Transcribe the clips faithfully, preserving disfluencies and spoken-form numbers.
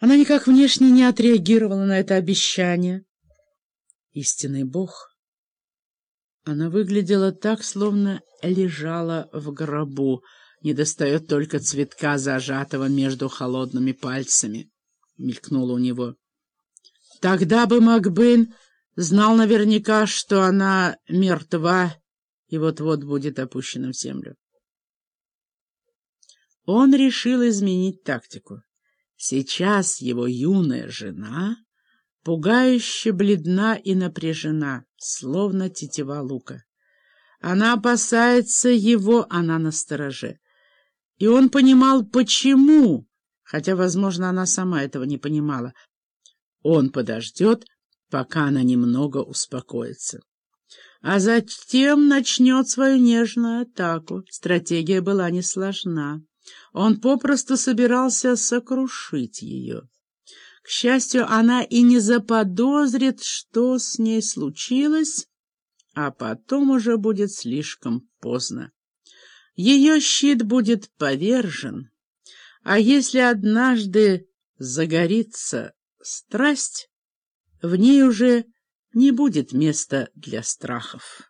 Она никак внешне не отреагировала на это обещание. Истинный Бог. Она выглядела так, словно лежала в гробу. Недостает только цветка, зажатого между холодными пальцами. Мелькнуло у него. Тогда бы Макбейн знал наверняка, что она мертва и вот-вот будет опущена в землю. Он решил изменить тактику. Сейчас его юная жена пугающе бледна и напряжена, словно тетива лука. Она опасается его, она настороже. И он понимал, почему, хотя, возможно, она сама этого не понимала. Он подождет, пока она немного успокоится. А затем начнет свою нежную атаку. Стратегия была несложна. Он попросту собирался сокрушить ее. К счастью, она и не заподозрит, что с ней случилось, а потом уже будет слишком поздно. Ее щит будет повержен, а если однажды загорится страсть, в ней уже не будет места для страхов.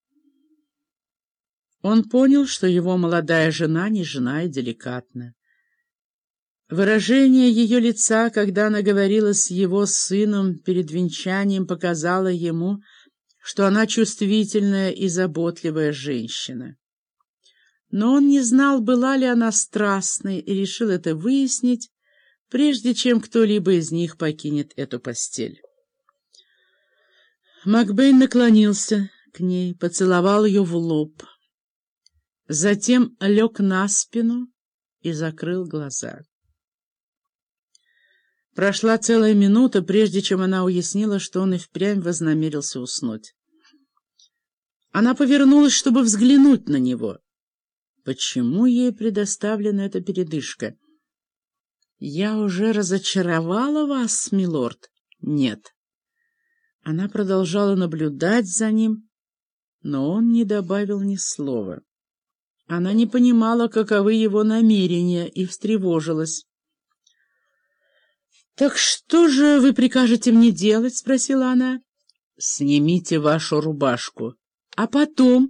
Он понял, что его молодая жена нежна и деликатна. Выражение ее лица, когда она говорила с его сыном перед венчанием, показало ему, что она чувствительная и заботливая женщина. Но он не знал, была ли она страстной, и решил это выяснить, прежде чем кто-либо из них покинет эту постель. Макбейн наклонился к ней, поцеловал ее в лоб. Затем лег на спину и закрыл глаза. Прошла целая минута, прежде чем она уяснила, что он и впрямь вознамерился уснуть. Она повернулась, чтобы взглянуть на него. Почему ей предоставлена эта передышка? «Я уже разочаровала вас, милорд?» «Нет». Она продолжала наблюдать за ним, но он не добавил ни слова. Она не понимала, каковы его намерения, и встревожилась. «Так что же вы прикажете мне делать?» — спросила она. «Снимите вашу рубашку. А потом?»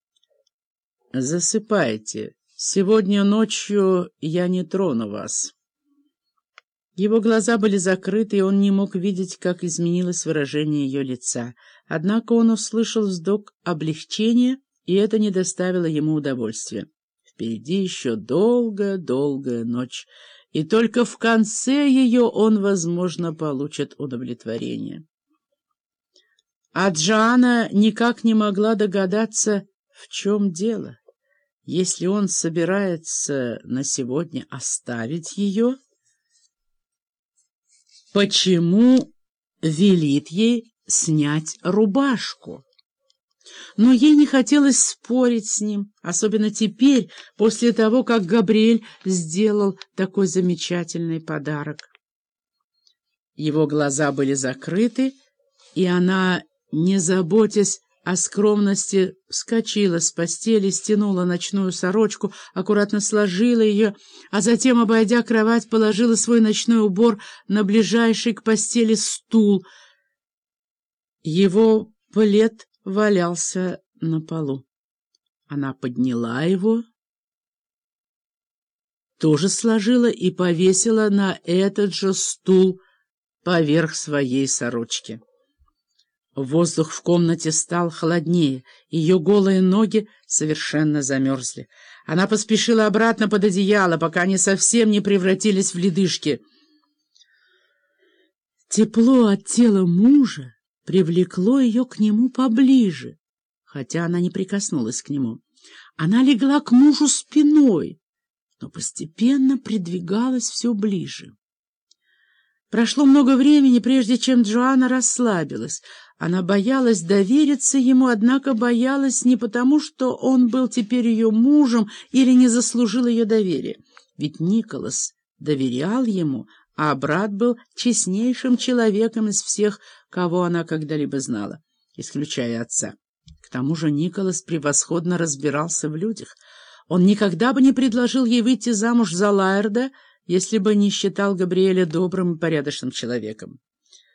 «Засыпайте. Сегодня ночью я не трону вас». Его глаза были закрыты, и он не мог видеть, как изменилось выражение ее лица. Однако он услышал вздох облегчения, и это не доставило ему удовольствия. Впереди еще долгая-долгая ночь, и только в конце ее он, возможно, получит удовлетворение. А Джоанна никак не могла догадаться, в чем дело. Если он собирается на сегодня оставить ее, почему велит ей снять рубашку? Но ей не хотелось спорить с ним, особенно теперь, после того, как Габриэль сделал такой замечательный подарок. Его глаза были закрыты, и она, не заботясь о скромности, вскочила с постели, стянула ночную сорочку, аккуратно сложила ее, а затем, обойдя кровать, положила свой ночной убор на ближайший к постели стул. Его плед валялся на полу. Она подняла его, тоже сложила и повесила на этот же стул поверх своей сорочки. Воздух в комнате стал холоднее, ее голые ноги совершенно замерзли. Она поспешила обратно под одеяло, пока они совсем не превратились в ледышки. Тепло от тела мужа привлекло ее к нему поближе, хотя она не прикоснулась к нему. Она легла к мужу спиной, но постепенно придвигалась все ближе. Прошло много времени, прежде чем Джоанна расслабилась. Она боялась довериться ему, однако боялась не потому, что он был теперь ее мужем или не заслужил ее доверия. Ведь Николас доверял ему, а брат был честнейшим человеком из всех, кого она когда-либо знала, исключая отца. К тому же Николас превосходно разбирался в людях. Он никогда бы не предложил ей выйти замуж за Лаэрда, если бы не считал Габриэля добрым и порядочным человеком.